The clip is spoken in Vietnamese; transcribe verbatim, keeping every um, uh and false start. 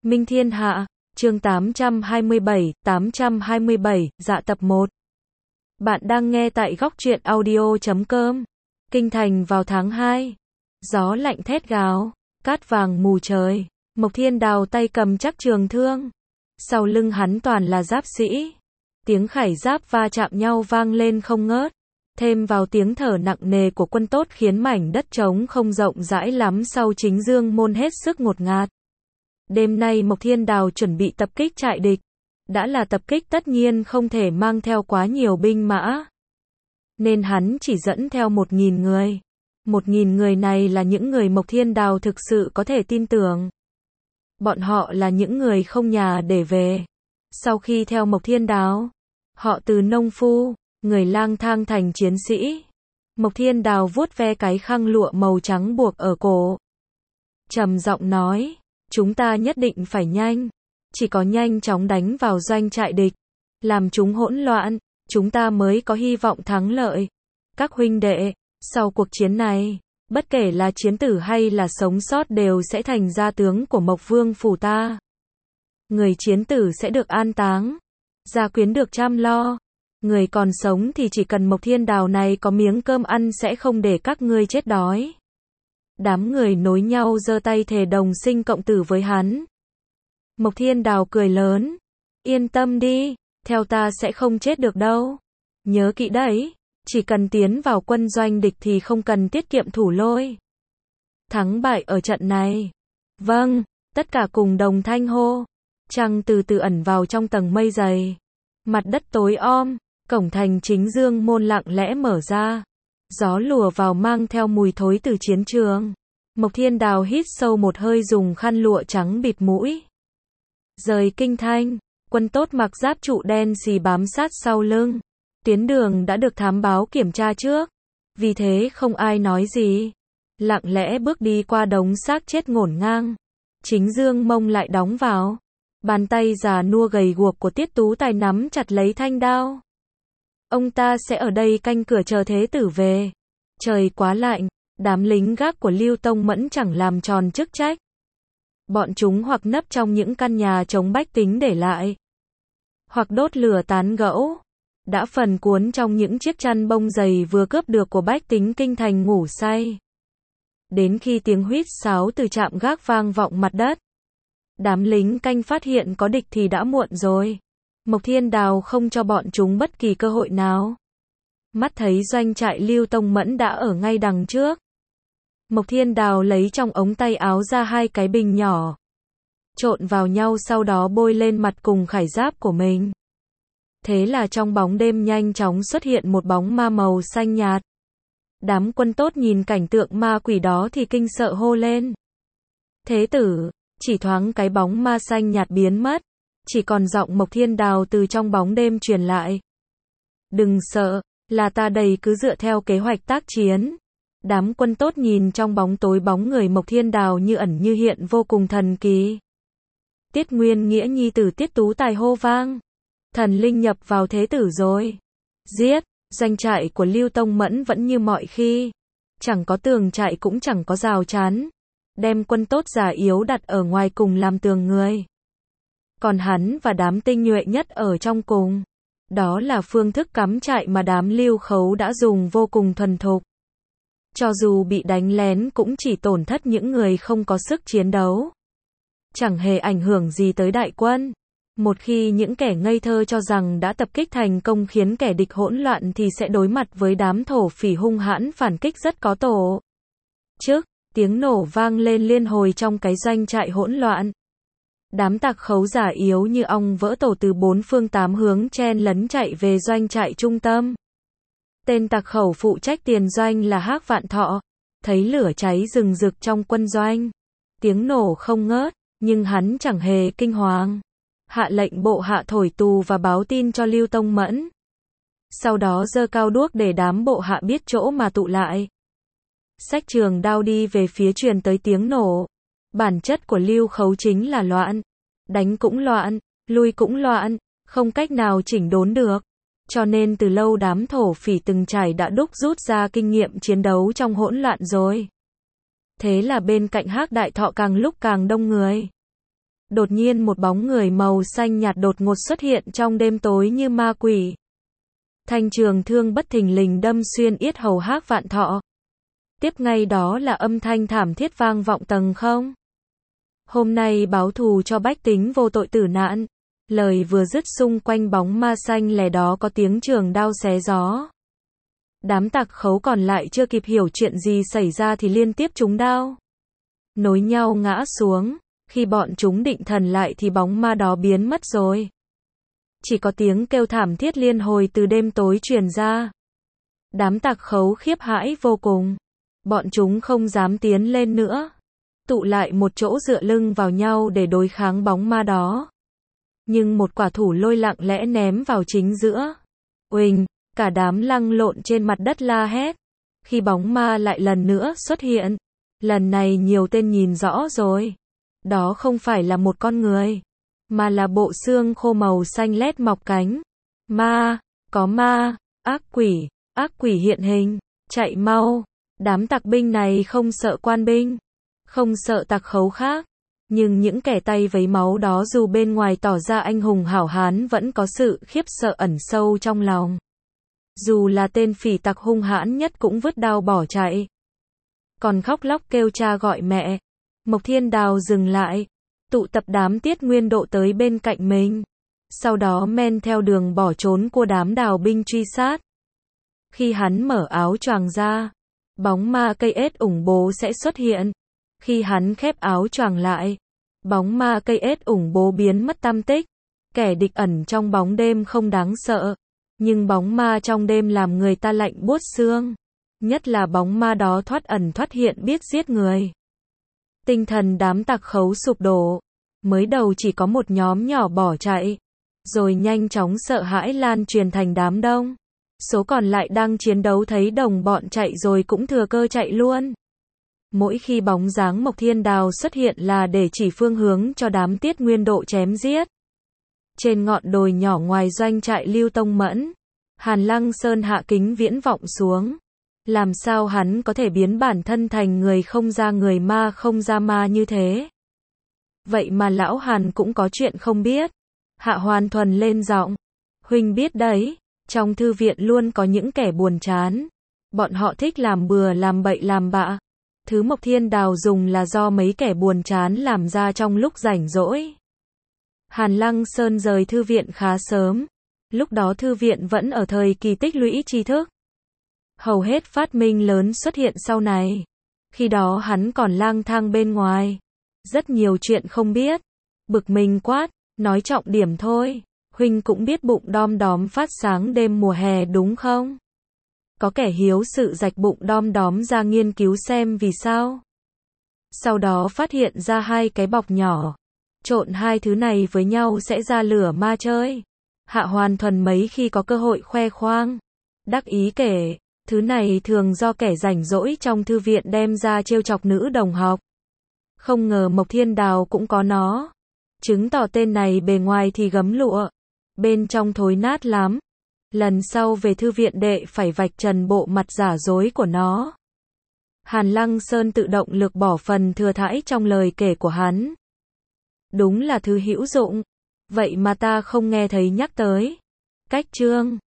Minh Thiên Hạ, chương tám trăm hai mươi bảy, tám trăm hai mươi bảy, dạ tập một. Bạn đang nghe tại góc truyện audio chấm com. Kinh thành vào tháng hai. Gió lạnh thét gào, cát vàng mù trời. Mộc Thiên Đào tay cầm chắc trường thương. Sau lưng hắn toàn là giáp sĩ. Tiếng khải giáp va chạm nhau vang lên không ngớt. Thêm vào tiếng thở nặng nề của quân tốt khiến mảnh đất trống không rộng rãi lắm sau chính dương môn hết sức ngột ngạt. Đêm nay Mộc Thiên Đào chuẩn bị tập kích trại địch. Đã là tập kích tất nhiên không thể mang theo quá nhiều binh mã. Nên hắn chỉ dẫn theo một nghìn người. Một nghìn người này là những người Mộc Thiên Đào thực sự có thể tin tưởng. Bọn họ là những người không nhà để về. Sau khi theo Mộc Thiên Đào, họ từ nông phu, người lang thang thành chiến sĩ. Mộc Thiên Đào vuốt ve cái khăn lụa màu trắng buộc ở cổ. Trầm giọng nói, chúng ta nhất định phải nhanh. Chỉ có nhanh chóng đánh vào doanh trại địch. Làm chúng hỗn loạn, chúng ta mới có hy vọng thắng lợi. Các huynh đệ, sau cuộc chiến này, bất kể là chiến tử hay là sống sót đều sẽ thành gia tướng của Mộc Vương phủ ta. Người chiến tử sẽ được an táng. Gia quyến được chăm lo. Người còn sống thì chỉ cần Mộc Thiên Đào này có miếng cơm ăn sẽ không để các ngươi chết đói. Đám người nối nhau giơ tay thề đồng sinh cộng tử với hắn. Mộc Thiên Đào cười lớn. Yên tâm đi, theo ta sẽ không chết được đâu. Nhớ kỹ đấy, chỉ cần tiến vào quân doanh địch thì không cần tiết kiệm thủ lôi. Thắng bại ở trận này. Vâng, tất cả cùng đồng thanh hô. Trăng từ từ ẩn vào trong tầng mây dày. Mặt đất tối om, cổng thành chính dương môn lặng lẽ mở ra. Gió lùa vào mang theo mùi thối từ chiến trường. Mộc Thiên Đào hít sâu một hơi dùng khăn lụa trắng bịt mũi. Rời kinh thành, quân tốt mặc giáp trụ đen xì bám sát sau lưng. Tuyến đường đã được thám báo kiểm tra trước. Vì thế không ai nói gì. Lặng lẽ bước đi qua đống xác chết ngổn ngang. Chính dương mông lại đóng vào. Bàn tay già nua gầy guộc của Tiết Tú Tài nắm chặt lấy thanh đao. Ông ta sẽ ở đây canh cửa chờ thế tử về. Trời quá lạnh, đám lính gác của Lưu Tông Mẫn chẳng làm tròn chức trách. Bọn chúng hoặc nấp trong những căn nhà chống bách tính để lại, hoặc đốt lửa tán gẫu, đã phần cuốn trong những chiếc chăn bông dày vừa cướp được của bách tính kinh thành ngủ say. Đến khi tiếng huýt sáo từ trạm gác vang vọng mặt đất, đám lính canh phát hiện có địch thì đã muộn rồi. Mộc Thiên Đào không cho bọn chúng bất kỳ cơ hội nào. Mắt thấy doanh trại Lưu Tông Mẫn đã ở ngay đằng trước. Mộc Thiên Đào lấy trong ống tay áo ra hai cái bình nhỏ. Trộn vào nhau sau đó bôi lên mặt cùng khải giáp của mình. Thế là trong bóng đêm nhanh chóng xuất hiện một bóng ma màu xanh nhạt. Đám quân tốt nhìn cảnh tượng ma quỷ đó thì kinh sợ hô lên. Thế tử, chỉ thoáng cái bóng ma xanh nhạt biến mất. Chỉ còn giọng Mộc Thiên Đào từ trong bóng đêm truyền lại. Đừng sợ, là ta đây cứ dựa theo kế hoạch tác chiến. Đám quân tốt nhìn trong bóng tối bóng người Mộc Thiên Đào như ẩn như hiện vô cùng thần kỳ. Tiết Nguyên Nghĩa nhi tử Tiết Tú Tài hô vang. Thần linh nhập vào thế tử rồi. Giết, doanh trại của Lưu Tông Mẫn vẫn như mọi khi. Chẳng có tường trại cũng chẳng có rào chắn. Đem quân tốt già yếu đặt ở ngoài cùng làm tường người. Còn hắn và đám tinh nhuệ nhất ở trong cùng. Đó là phương thức cắm trại mà đám Lưu Khấu đã dùng vô cùng thuần thục. Cho dù bị đánh lén cũng chỉ tổn thất những người không có sức chiến đấu. Chẳng hề ảnh hưởng gì tới đại quân. Một khi những kẻ ngây thơ cho rằng đã tập kích thành công khiến kẻ địch hỗn loạn thì sẽ đối mặt với đám thổ phỉ hung hãn phản kích rất có tổ chức. Tiếng nổ vang lên liên hồi trong cái doanh trại hỗn loạn. Đám tặc khấu giả yếu như ong vỡ tổ từ bốn phương tám hướng chen lấn chạy về doanh trại trung tâm. Tên tặc khẩu phụ trách tiền doanh là Hắc Vạn Thọ. Thấy lửa cháy rừng rực trong quân doanh. Tiếng nổ không ngớt, nhưng hắn chẳng hề kinh hoàng. Hạ lệnh bộ hạ thổi tù và báo tin cho Lưu Tông Mẫn. Sau đó giơ cao đuốc để đám bộ hạ biết chỗ mà tụ lại. Xách trường đao đi về phía truyền tới tiếng nổ. Bản chất của Lưu Khấu chính là loạn. Đánh cũng loạn, lui cũng loạn, không cách nào chỉnh đốn được. Cho nên từ lâu đám thổ phỉ từng trải đã đúc rút ra kinh nghiệm chiến đấu trong hỗn loạn rồi. Thế là bên cạnh Hắc Đại Thọ càng lúc càng đông người. đột nhiên một bóng người màu xanh nhạt đột ngột xuất hiện trong đêm tối như ma quỷ. Thanh trường thương bất thình lình đâm xuyên yết hầu Hắc Vạn Thọ. Tiếp ngay đó là âm thanh thảm thiết vang vọng tầng không. Hôm nay báo thù cho bách tính vô tội tử nạn. Lời vừa dứt xung quanh bóng ma xanh lẻ đó có tiếng trường đao xé gió. Đám tặc khấu còn lại chưa kịp hiểu chuyện gì xảy ra thì liên tiếp trúng đao. Nối nhau ngã xuống, khi bọn chúng định thần lại thì bóng ma đó biến mất rồi. Chỉ có tiếng kêu thảm thiết liên hồi từ đêm tối truyền ra. Đám tặc khấu khiếp hãi vô cùng. Bọn chúng không dám tiến lên nữa. Tụ lại một chỗ dựa lưng vào nhau để đối kháng bóng ma đó. Nhưng một quả thủ lôi lặng lẽ ném vào chính giữa. Uỳnh, cả đám lăn lộn trên mặt đất la hét. Khi bóng ma lại lần nữa xuất hiện. Lần này nhiều tên nhìn rõ rồi. Đó không phải là một con người, mà là bộ xương khô màu xanh lét mọc cánh. Ma, có ma, ác quỷ, ác quỷ hiện hình, chạy mau. Đám tặc binh này không sợ quan binh, không sợ tặc khấu khác. Nhưng những kẻ tay vấy máu đó dù bên ngoài tỏ ra anh hùng hảo hán vẫn có sự khiếp sợ ẩn sâu trong lòng. Dù là tên phỉ tặc hung hãn nhất cũng vứt đao bỏ chạy. Còn khóc lóc kêu cha gọi mẹ. Mộc Thiên Đào dừng lại, tụ tập đám Tiết Nguyên Độ tới bên cạnh mình. Sau đó men theo đường bỏ trốn của đám đào binh truy sát. Khi hắn mở áo choàng ra, bóng ma cây ết ủng bố sẽ xuất hiện. Khi hắn khép áo choàng lại, bóng ma cây ết ủng bố biến mất tăm tích. Kẻ địch ẩn trong bóng đêm không đáng sợ, nhưng bóng ma trong đêm làm người ta lạnh buốt xương. Nhất là bóng ma đó thoát ẩn thoát hiện biết giết người. Tinh thần đám tặc khấu sụp đổ. Mới đầu chỉ có một nhóm nhỏ bỏ chạy, rồi nhanh chóng sợ hãi lan truyền thành đám đông. Số còn lại đang chiến đấu thấy đồng bọn chạy rồi cũng thừa cơ chạy luôn. Mỗi khi bóng dáng Mộc Thiên Đào xuất hiện là để chỉ phương hướng cho đám Tiết Nguyên Độ chém giết. Trên ngọn đồi nhỏ ngoài doanh trại Lưu Tông Mẫn, Hàn Lăng Sơn hạ kính viễn vọng xuống. Làm sao hắn có thể biến bản thân thành người không ra người ma không ra ma như thế? Vậy mà lão Hàn cũng có chuyện không biết. Hạ Hoàn Thuần lên giọng. Huynh biết đấy, trong thư viện luôn có những kẻ buồn chán. Bọn họ thích làm bừa làm bậy làm bạ. Thứ Mộc Thiên Đào dùng là do mấy kẻ buồn chán làm ra trong lúc rảnh rỗi. Hàn Lăng Sơn rời thư viện khá sớm. Lúc đó thư viện vẫn ở thời kỳ tích lũy tri thức. Hầu hết phát minh lớn xuất hiện sau này. Khi đó hắn còn lang thang bên ngoài. Rất nhiều chuyện không biết. Bực mình quát, nói trọng điểm thôi. Huynh cũng biết bụng đom đóm phát sáng đêm mùa hè đúng không? Có kẻ hiếu sự rạch bụng đom đóm ra nghiên cứu xem vì sao. Sau đó phát hiện ra hai cái bọc nhỏ. Trộn hai thứ này với nhau sẽ ra lửa ma chơi. Hạ Hoàn Thuần mấy khi có cơ hội khoe khoang. Đắc ý kể. Thứ này thường do kẻ rảnh rỗi trong thư viện đem ra trêu chọc nữ đồng học. Không ngờ Mộc Thiên Đào cũng có nó. Chứng tỏ tên này bề ngoài thì gấm lụa, bên trong thối nát lắm. Lần sau về thư viện đệ phải vạch trần bộ mặt giả dối của nó. Hàn Lăng Sơn tự động lược bỏ phần thừa thãi trong lời kể của hắn. Đúng là thứ hữu dụng. Vậy mà ta không nghe thấy nhắc tới. Cách chương